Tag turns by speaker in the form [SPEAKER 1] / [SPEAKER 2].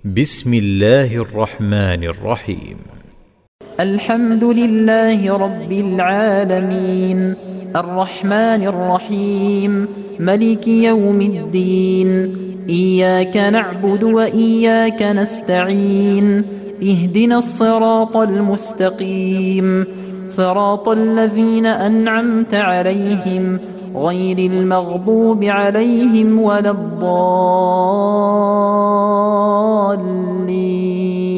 [SPEAKER 1] بسم الله الرحمن الرحيم.
[SPEAKER 2] الحمد لله رب العالمين، الرحمن الرحيم، ملك يوم الدين. إياك نعبد وإياك نستعين، اهدنا الصراط المستقيم، صراط الذين أنعمت عليهم غير المغضوب عليهم ولا الضالين.